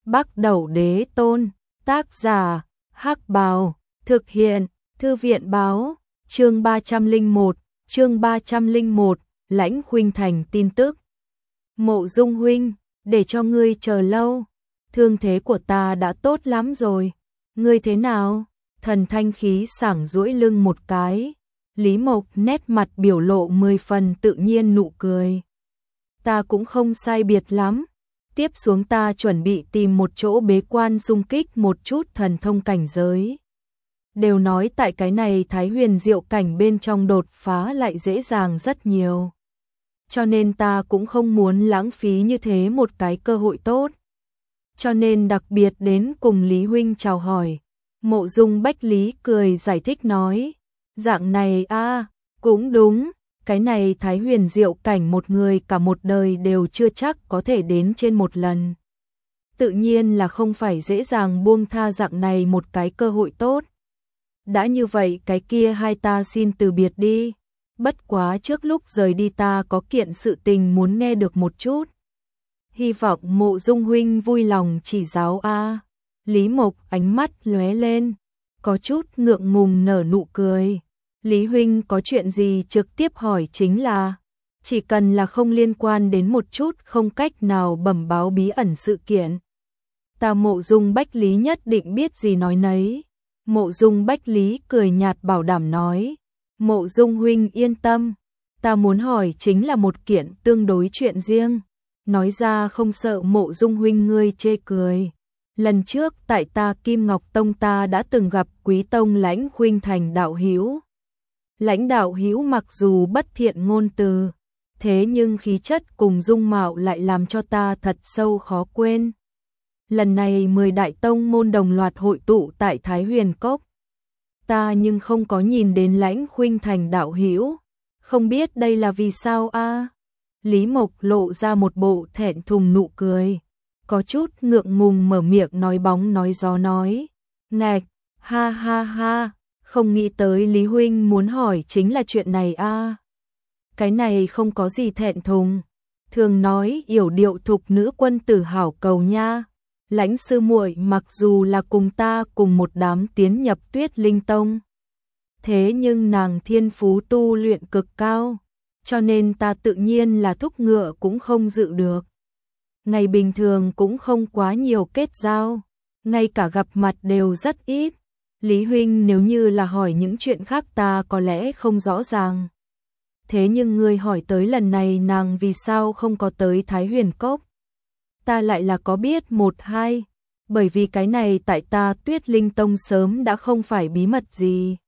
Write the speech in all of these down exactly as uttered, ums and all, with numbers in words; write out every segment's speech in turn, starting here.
Bắc Đẩu Đế Tôn, tác giả, Hắc Bào, thực hiện, Thư viện báo, chương ba trăm lẻ một, chương ba trăm lẻ một, Lãnh Khuynh Thành tin tức. Mộ Dung huynh, để cho ngươi chờ lâu, thương thế của ta đã tốt lắm rồi, ngươi thế nào? Thần Thanh khí sảng duỗi lưng một cái, Lý Mộc nét mặt biểu lộ mười phần tự nhiên nụ cười. Ta cũng không sai biệt lắm, tiếp xuống ta chuẩn bị tìm một chỗ bế quan xung kích một chút thần thông cảnh giới. Đều nói tại cái này Thái Huyền Diệu cảnh bên trong đột phá lại dễ dàng rất nhiều. Cho nên ta cũng không muốn lãng phí như thế một cái cơ hội tốt. Cho nên đặc biệt đến cùng Lý huynh chào hỏi. Mộ Dung Bách Lý cười giải thích nói, dạng này a, cũng đúng, cái này Thái Huyền Diệu cảnh một người cả một đời đều chưa chắc có thể đến trên một lần. Tự nhiên là không phải dễ dàng buông tha dạng này một cái cơ hội tốt. Đã như vậy cái kia hai ta xin từ biệt đi, bất quá trước lúc rời đi ta có kiện sự tình muốn nghe được một chút. Hy vọng Mộ Dung huynh vui lòng chỉ giáo a. Lý Mộc ánh mắt lóe lên, có chút ngượng ngùng nở nụ cười. Lý huynh có chuyện gì trực tiếp hỏi chính là, chỉ cần là không liên quan đến một chút không cách nào bẩm báo bí ẩn sự kiện. Ta Mộ Dung Bách Lý nhất định biết gì nói nấy. Mộ Dung Bách Lý cười nhạt bảo đảm nói, Mộ Dung huynh yên tâm, ta muốn hỏi chính là một kiện tương đối chuyện riêng, nói ra không sợ Mộ Dung huynh ngươi chê cười. Lần trước tại ta Kim Ngọc Tông ta đã từng gặp Quý Tông Lãnh Khuynh Thành đạo hữu. Lãnh đạo hữu mặc dù bất thiện ngôn từ, thế nhưng khí chất cùng dung mạo lại làm cho ta thật sâu khó quên. Lần này mười đại tông môn đồng loạt hội tụ tại Thái Huyền Cốc. Ta nhưng không có nhìn đến Lãnh Khuynh Thành đạo hữu, không biết đây là vì sao a? Lý Mộc lộ ra một bộ thẹn thùng nụ cười, có chút ngượng ngùng mở miệng nói bóng nói gió nói, ngạch, ha ha ha, không nghĩ tới Lý huynh muốn hỏi chính là chuyện này a. Cái này không có gì thẹn thùng, thường nói yểu điệu thục nữ quân tử hảo cầu nha. Lãnh sư muội mặc dù là cùng ta cùng một đám tiến nhập Tuyết Linh Tông, thế nhưng nàng thiên phú tu luyện cực cao, cho nên ta tự nhiên là thúc ngựa cũng không dự được. Ngày bình thường cũng không quá nhiều kết giao, ngay cả gặp mặt đều rất ít. Lý huynh nếu như là hỏi những chuyện khác ta có lẽ không rõ ràng. Thế nhưng ngươi hỏi tới lần này nàng vì sao không có tới Thái Huyền Cốc, ta lại là có biết một hai, bởi vì cái này tại ta Tuyết Linh Tông sớm đã không phải bí mật gì.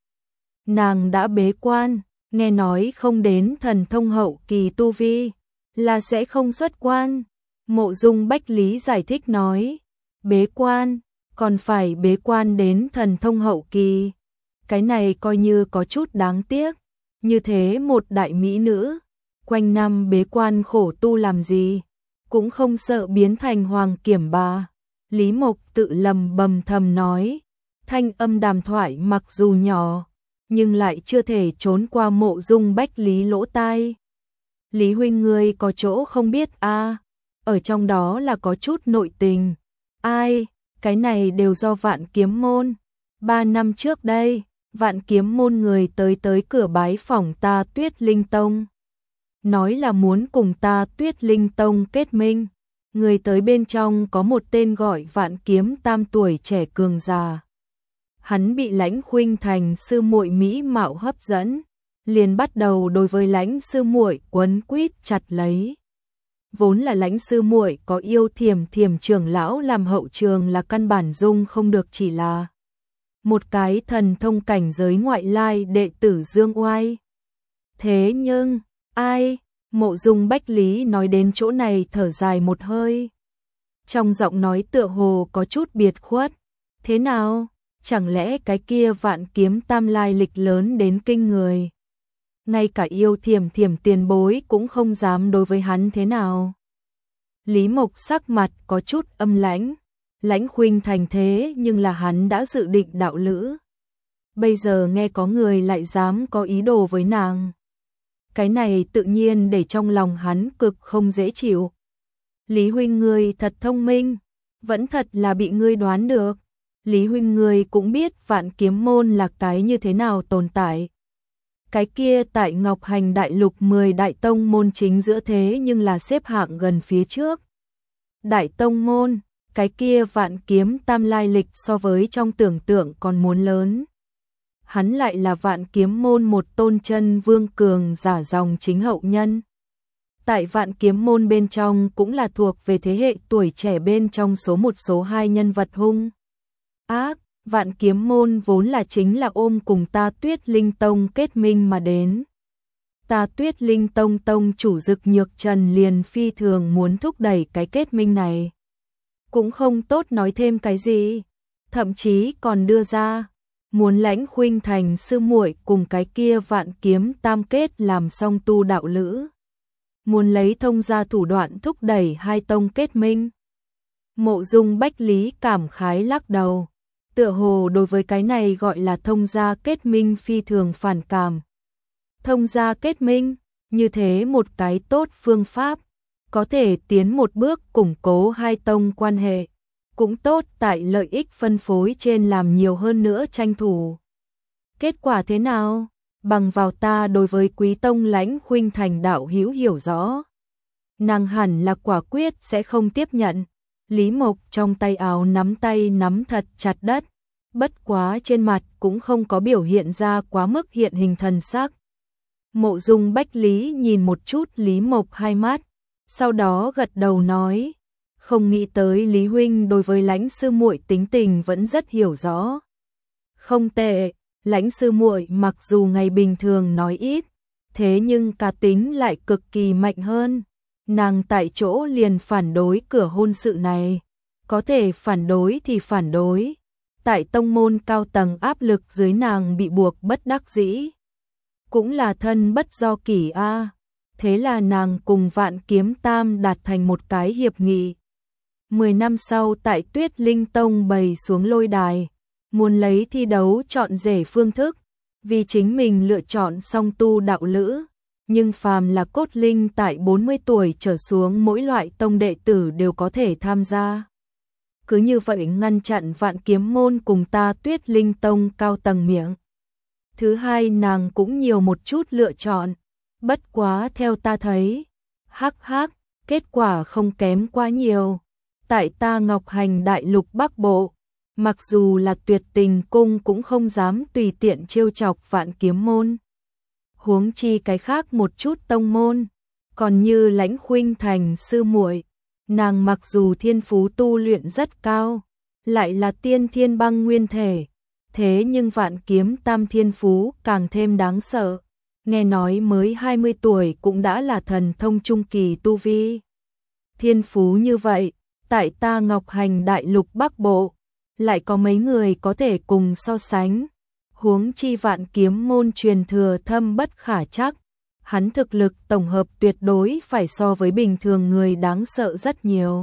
Nàng đã bế quan, nghe nói không đến thần thông hậu kỳ tu vi, là sẽ không xuất quan. Mộ Dung Bách Lý giải thích nói, bế quan, còn phải bế quan đến thần thông hậu kỳ. Cái này coi như có chút đáng tiếc, như thế một đại mỹ nữ, quanh năm bế quan khổ tu làm gì, cũng không sợ biến thành hoàng kiểm bà. Lý Mộc tự lầm bầm thầm nói, thanh âm đàm thoại mặc dù nhỏ, nhưng lại chưa thể trốn qua Mộ Dung Bách Lý lỗ tai. Lý huynh ngươi có chỗ không biết a, ở trong đó là có chút nội tình. Ai, cái này đều do Vạn Kiếm Môn. Ba năm trước đây, Vạn Kiếm Môn người tới tới cửa bái phỏng ta Tuyết Linh Tông, nói là muốn cùng ta Tuyết Linh Tông kết minh. Người tới bên trong có một tên gọi Vạn Kiếm Tam tuổi trẻ cường già. Hắn bị Lãnh Khuynh Thành sư muội mỹ mạo hấp dẫn, liền bắt đầu đối với Lãnh sư muội quấn quýt chặt lấy. Vốn là Lãnh sư muội có yêu Thiểm Thiểm trưởng lão làm hậu trường là căn bản dung không được, chỉ là một cái thần thông cảnh giới ngoại lai đệ tử Dương Oai. Thế nhưng, ai? Mộ Dung Bách Lý nói đến chỗ này thở dài một hơi, trong giọng nói tựa hồ có chút biệt khuất. Thế nào? Chẳng lẽ cái kia Vạn Kiếm Tam lai lịch lớn đến kinh người, ngay cả yêu Thiểm Thiểm tiền bối cũng không dám đối với hắn thế nào? Lý Mộc sắc mặt có chút âm lãnh. Lãnh Khuynh Thành thế nhưng là hắn đã dự định đạo lữ, bây giờ nghe có người lại dám có ý đồ với nàng, cái này tự nhiên để trong lòng hắn cực không dễ chịu. Lý huynh ngươi thật thông minh, Vẫn thật là bị ngươi đoán được. Lý huynh ngươi cũng biết Vạn Kiếm môn là cái như thế nào tồn tại. Cái kia tại Ngọc Hành Đại Lục mười đại tông môn chính giữa thế nhưng là xếp hạng gần phía trước. Đại tông môn, cái kia Vạn Kiếm Tam lai lịch so với trong tưởng tượng còn muốn lớn. Hắn lại là Vạn Kiếm môn một tôn chân vương cường giả dòng chính hậu nhân. Tại Vạn Kiếm môn bên trong cũng là thuộc về thế hệ tuổi trẻ bên trong số một số hai nhân vật hung ác. Vạn Kiếm môn vốn là chính là ôm cùng Ta Tuyết Linh Tông kết minh mà đến. Ta Tuyết Linh Tông tông chủ Dực Nhược Trần liền phi thường muốn thúc đẩy cái kết minh này. Cũng không tốt nói thêm cái gì, thậm chí còn đưa ra muốn Lãnh Khuynh Thành sư muội cùng cái kia Vạn Kiếm tam kết làm song tu đạo lữ. Muốn lấy thông gia thủ đoạn thúc đẩy hai tông kết minh. Mộ Dung Bách Lý cảm khái lắc đầu. Tựa hồ đối với cái này gọi là thông gia kết minh phi thường phản cảm. Thông gia kết minh, như thế một cái tốt phương pháp, có thể tiến một bước củng cố hai tông quan hệ, cũng tốt tại lợi ích phân phối trên làm nhiều hơn nữa tranh thủ. Kết quả thế nào? Bằng vào ta đối với Quý tông Lãnh Khuynh Thành đạo hữu hiểu rõ. Nàng hẳn là quả quyết sẽ không tiếp nhận. Lý Mộc trong tay áo nắm tay nắm thật chặt đất, bất quá trên mặt cũng không có biểu hiện ra quá mức hiện hình thần sắc. Mộ Dung Bách Lý nhìn một chút Lý Mộc hai mắt, sau đó gật đầu nói, không nghĩ tới Lý huynh đối với Lãnh sư muội tính tình vẫn rất hiểu rõ. Không tệ, Lãnh sư muội mặc dù ngày bình thường nói ít, thế nhưng cá tính lại cực kỳ mạnh hơn. Nàng tại chỗ liền phản đối cửa hôn sự này, có thể phản đối thì phản đối. Tại tông môn cao tầng áp lực dưới nàng bị buộc bất đắc dĩ. Cũng là thân bất do kỷ a. Thế là nàng cùng Vạn Kiếm Tam đạt thành một cái hiệp nghị. Mười năm sau tại Tuyết Linh Tông bày xuống lôi đài, muốn lấy thi đấu chọn rể phương thức, vì chính mình lựa chọn song tu đạo lữ. Nhưng phàm là cốt linh tại bốn mươi tuổi trở xuống mỗi loại tông đệ tử đều có thể tham gia. Cứ như vậy ngăn chặn Vạn Kiếm môn cùng Ta Tuyết Linh Tông cao tầng miệng. Thứ hai, nàng cũng nhiều một chút lựa chọn, bất quá theo ta thấy, hắc hắc, kết quả không kém quá nhiều. Tại ta Ngọc Hành Đại Lục Bắc Bộ, mặc dù là Tuyệt Tình cung cũng không dám tùy tiện trêu chọc Vạn Kiếm môn. Huống chi cái khác một chút tông môn, còn như Lãnh Khuynh Thành sư muội, nàng mặc dù thiên phú tu luyện rất cao, lại là tiên thiên băng nguyên thể, thế nhưng Vạn Kiếm tam thiên phú càng thêm đáng sợ, nghe nói mới hai mươi tuổi cũng đã là thần thông trung kỳ tu vi. Thiên phú như vậy, tại ta Ngọc Hành Đại Lục Bắc Bộ, lại có mấy người có thể cùng so sánh. Huống chi Vạn Kiếm môn truyền thừa thâm bất khả trắc, hắn thực lực tổng hợp tuyệt đối phải so với bình thường người đáng sợ rất nhiều.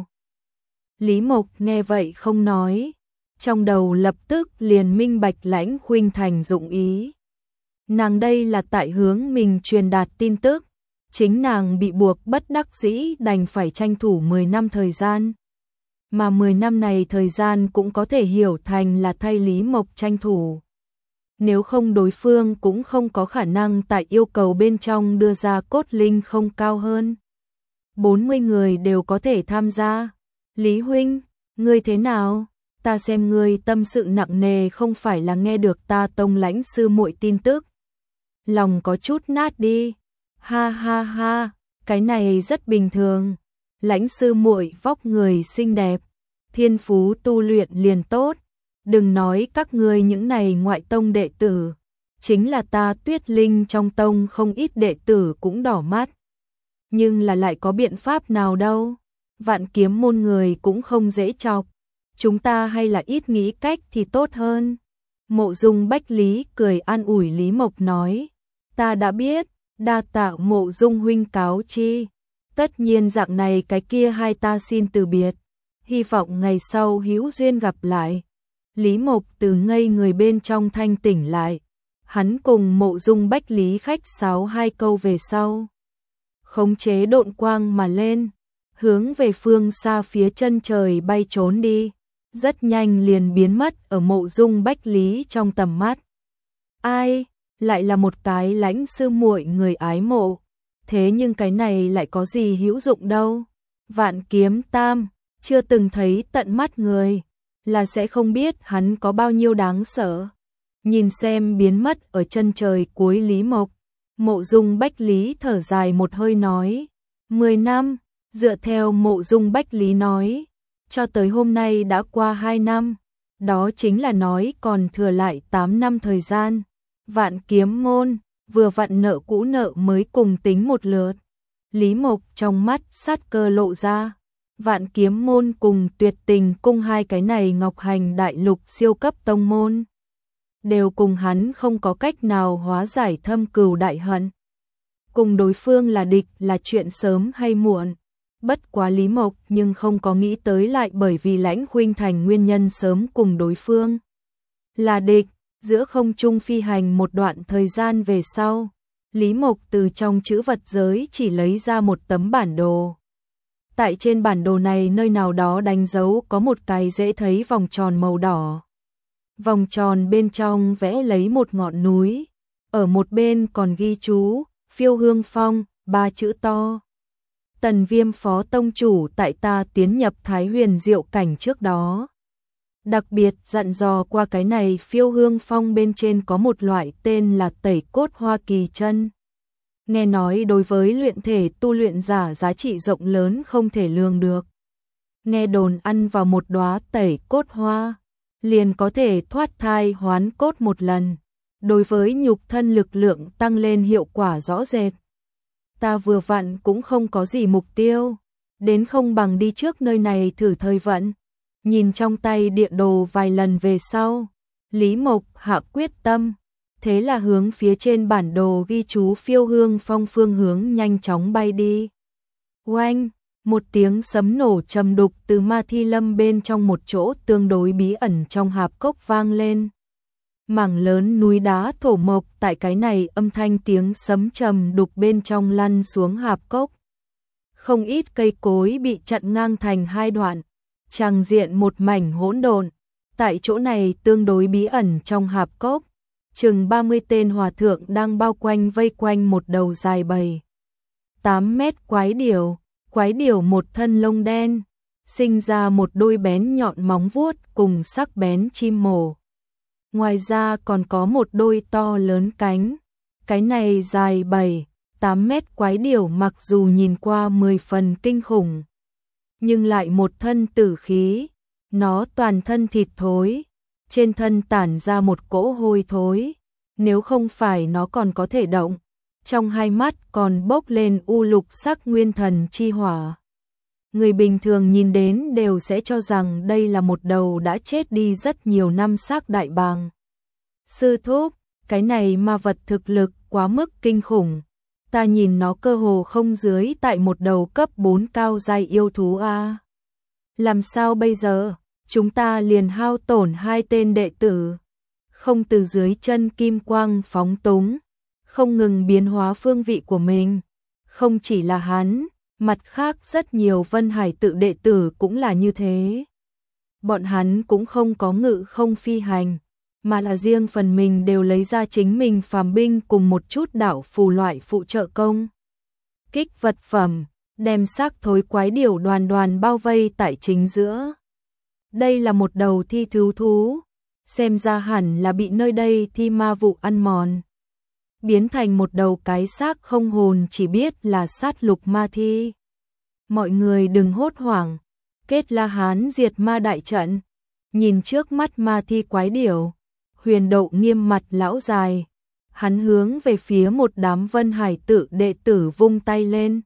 Lý Mộc nghe vậy không nói, trong đầu lập tức liền minh bạch Lãnh Khuynh Thành dụng ý. Nàng đây là tại hướng mình truyền đạt tin tức, chính nàng bị buộc bất đắc dĩ đành phải tranh thủ mười năm thời gian. Mà mười năm này thời gian cũng có thể hiểu thành là thay Lý Mộc tranh thủ. Nếu không đối phương cũng không có khả năng tại yêu cầu bên trong đưa ra cốt linh không cao hơn. bốn mươi người đều có thể tham gia. Lý huynh, ngươi thế nào? Ta xem ngươi tâm sự nặng nề không phải là nghe được ta tông Lãnh sư muội tin tức. Lòng có chút nát đi. Ha ha ha, cái này rất bình thường. Lãnh sư muội vóc người xinh đẹp, thiên phú tu luyện liền tốt. Đừng nói các ngươi những này ngoại tông đệ tử, chính là ta Tuyết Linh trong tông không ít đệ tử cũng đỏ mắt. Nhưng là lại có biện pháp nào đâu, Vạn Kiếm môn người cũng không dễ chọc, chúng ta hay là ít nghĩ cách thì tốt hơn. Mộ Dung Bách Lý cười an ủi Lý Mộc nói, ta đã biết, đa tạ Mộ Dung huynh cáo chi, tất nhiên dạng này cái kia hai ta xin từ biệt, hy vọng ngày sau hữu duyên gặp lại. Lý Mộc từ ngây người bên trong thanh tỉnh lại, hắn cùng Mộ Dung Bách Lý khách sáo hai câu về sau, khống chế độn quang mà lên, hướng về phương xa phía chân trời bay trốn đi, rất nhanh liền biến mất ở Mộ Dung Bách Lý trong tầm mắt. Ai, lại là một cái lãnh sư muội người ái mộ, thế nhưng cái này lại có gì hữu dụng đâu. Vạn Kiếm Tam, chưa từng thấy tận mắt người, là sẽ không biết hắn có bao nhiêu đáng sợ. Nhìn xem biến mất ở chân trời cuối Lý Mộc, Mộ Dung Bách Lý thở dài một hơi nói, mười năm, dựa theo Mộ Dung Bách Lý nói, cho tới hôm nay đã qua hai năm, đó chính là nói còn thừa lại tám năm thời gian. Vạn Kiếm môn, vừa vặn nợ cũ nợ mới cùng tính một lượt. Lý Mộc trong mắt sát cơ lộ ra. Vạn Kiếm môn cùng Tuyệt Tình cung hai cái này Ngọc Hành đại lục siêu cấp tông môn, đều cùng hắn không có cách nào hóa giải thâm cừu đại hận. Cùng đối phương là địch là chuyện sớm hay muộn. Bất quá Lý Mộc nhưng không có nghĩ tới lại bởi vì Lãnh Khuynh Thành nguyên nhân sớm cùng đối phương là địch. Giữa không trung phi hành một đoạn thời gian về sau, Lý Mộc từ trong trữ vật giới chỉ lấy ra một tấm bản đồ. Tại trên bản đồ này nơi nào đó đánh dấu có một cái dễ thấy vòng tròn màu đỏ. Vòng tròn bên trong vẽ lấy một ngọn núi, ở một bên còn ghi chú, Phiêu Hương Phong, ba chữ to. Tần Viêm phó tông chủ tại ta tiến nhập Thái Huyền Diệu cảnh trước đó, đặc biệt dặn dò qua cái này Phiêu Hương Phong bên trên có một loại tên là Tẩy Cốt Hoa Kỳ chân. Nghe nói đối với luyện thể tu luyện giả giá trị rộng lớn không thể lường được. Nghe đồn ăn vào một đóa tẩy cốt hoa, liền có thể thoát thai hoán cốt một lần. Đối với nhục thân lực lượng tăng lên hiệu quả rõ rệt. Ta vừa vặn cũng không có gì mục tiêu, đến không bằng đi trước nơi này thử thời vận. Nhìn trong tay địa đồ vài lần về sau, Lý Mộc hạ quyết tâm, thế là hướng phía trên bản đồ ghi chú Phiêu Hương Phong phương hướng nhanh chóng bay đi. Oanh, một tiếng sấm nổ trầm đục từ Ma Thi Lâm bên trong một chỗ tương đối bí ẩn trong hạp cốc vang lên. Mảng lớn núi đá thổ mộc tại cái này âm thanh tiếng sấm trầm đục bên trong lăn xuống hạp cốc. Không ít cây cối bị chặn ngang thành hai đoạn, tràng diện một mảnh hỗn độn. Tại chỗ này tương đối bí ẩn trong hạp cốc, chừng ba mươi tên hòa thượng đang bao quanh vây quanh một đầu dài bảy tám mét quái điểu. Quái điểu một thân lông đen, sinh ra một đôi bén nhọn móng vuốt cùng sắc bén chim mổ. Ngoài ra còn có một đôi to lớn cánh. Cái này dài bảy tám mét quái điểu mặc dù nhìn qua mười phần kinh khủng, nhưng lại một thân tử khí. Nó toàn thân thịt thối, trên thân tản ra một cỗ hôi thối. Nếu không phải nó còn có thể động, trong hai mắt còn bốc lên u lục sắc nguyên thần chi hỏa. Người bình thường nhìn đến đều sẽ cho rằng đây là một đầu đã chết đi rất nhiều năm xác đại bàng. Sư thúc, cái này ma vật thực lực quá mức kinh khủng. Ta nhìn nó cơ hồ không dưới tại một đầu cấp bốn cao giai yêu thú a. Làm sao bây giờ? Chúng ta liền hao tổn hai tên đệ tử, không từ dưới chân kim quang phóng túng, không ngừng biến hóa phương vị của mình. Không chỉ là hắn, mặt khác rất nhiều Vân Hải tự đệ tử cũng là như thế. Bọn hắn cũng không có ngự không phi hành, mà là riêng phần mình đều lấy ra chính mình phàm binh cùng một chút đạo phù loại phụ trợ công kích vật phẩm, đem xác thối quái điểu đoàn đoàn bao vây tại chính giữa. Đây là một đầu thi thú thú, xem ra hẳn là bị nơi đây thi ma vụ ăn mòn, biến thành một đầu cái xác không hồn, chỉ biết là sát lục ma thi. Mọi người đừng hốt hoảng, Kết La Hán diệt ma đại trận. Nhìn trước mắt ma thi quái điểu, Huyền Đậu nghiêm mặt lão dài, hắn hướng về phía một đám Vân Hải tự đệ tử vung tay lên.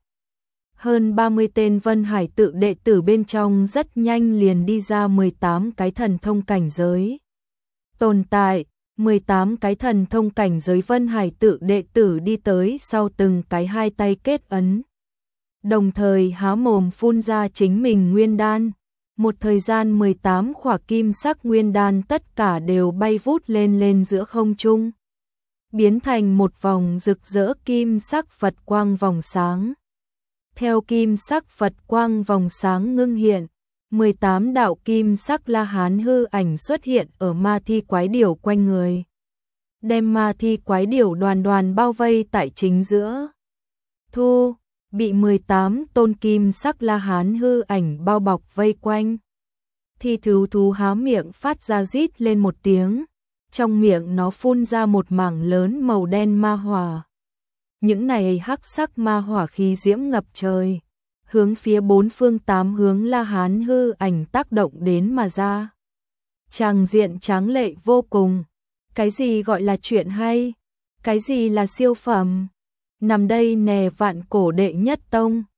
Hơn ba mươi tên Vân Hải tự đệ tử bên trong rất nhanh liền đi ra mười tám cái thần thông cảnh giới tồn tại. mười tám cái thần thông cảnh giới Vân Hải tự đệ tử đi tới sau từng cái hai tay kết ấn, đồng thời há mồm phun ra chính mình nguyên đan. Một thời gian mười tám khỏa kim sắc nguyên đan tất cả đều bay vút lên lên giữa không trung, biến thành một vòng rực rỡ kim sắc Phật quang vòng sáng. Theo kim sắc Phật quang vòng sáng ngưng hiện, mười tám đạo kim sắc La Hán hư ảnh xuất hiện ở ma thi quái điểu quanh người. Đem ma thi quái điểu đoàn đoàn bao vây tại chính giữa. Thu, bị mười tám tôn kim sắc La Hán hư ảnh bao bọc vây quanh. Thi thú thú há miệng phát ra rít lên một tiếng, trong miệng nó phun ra một mảng lớn màu đen ma hỏa. Những này hắc sắc ma hỏa khí diễm ngập trời, hướng phía bốn phương tám hướng La Hán hư ảnh tác động đến mà ra. Tràng diện tráng lệ vô cùng. Cái gì gọi là chuyện hay? Cái gì là siêu phẩm? Nằm đây nè vạn cổ đệ nhất tông,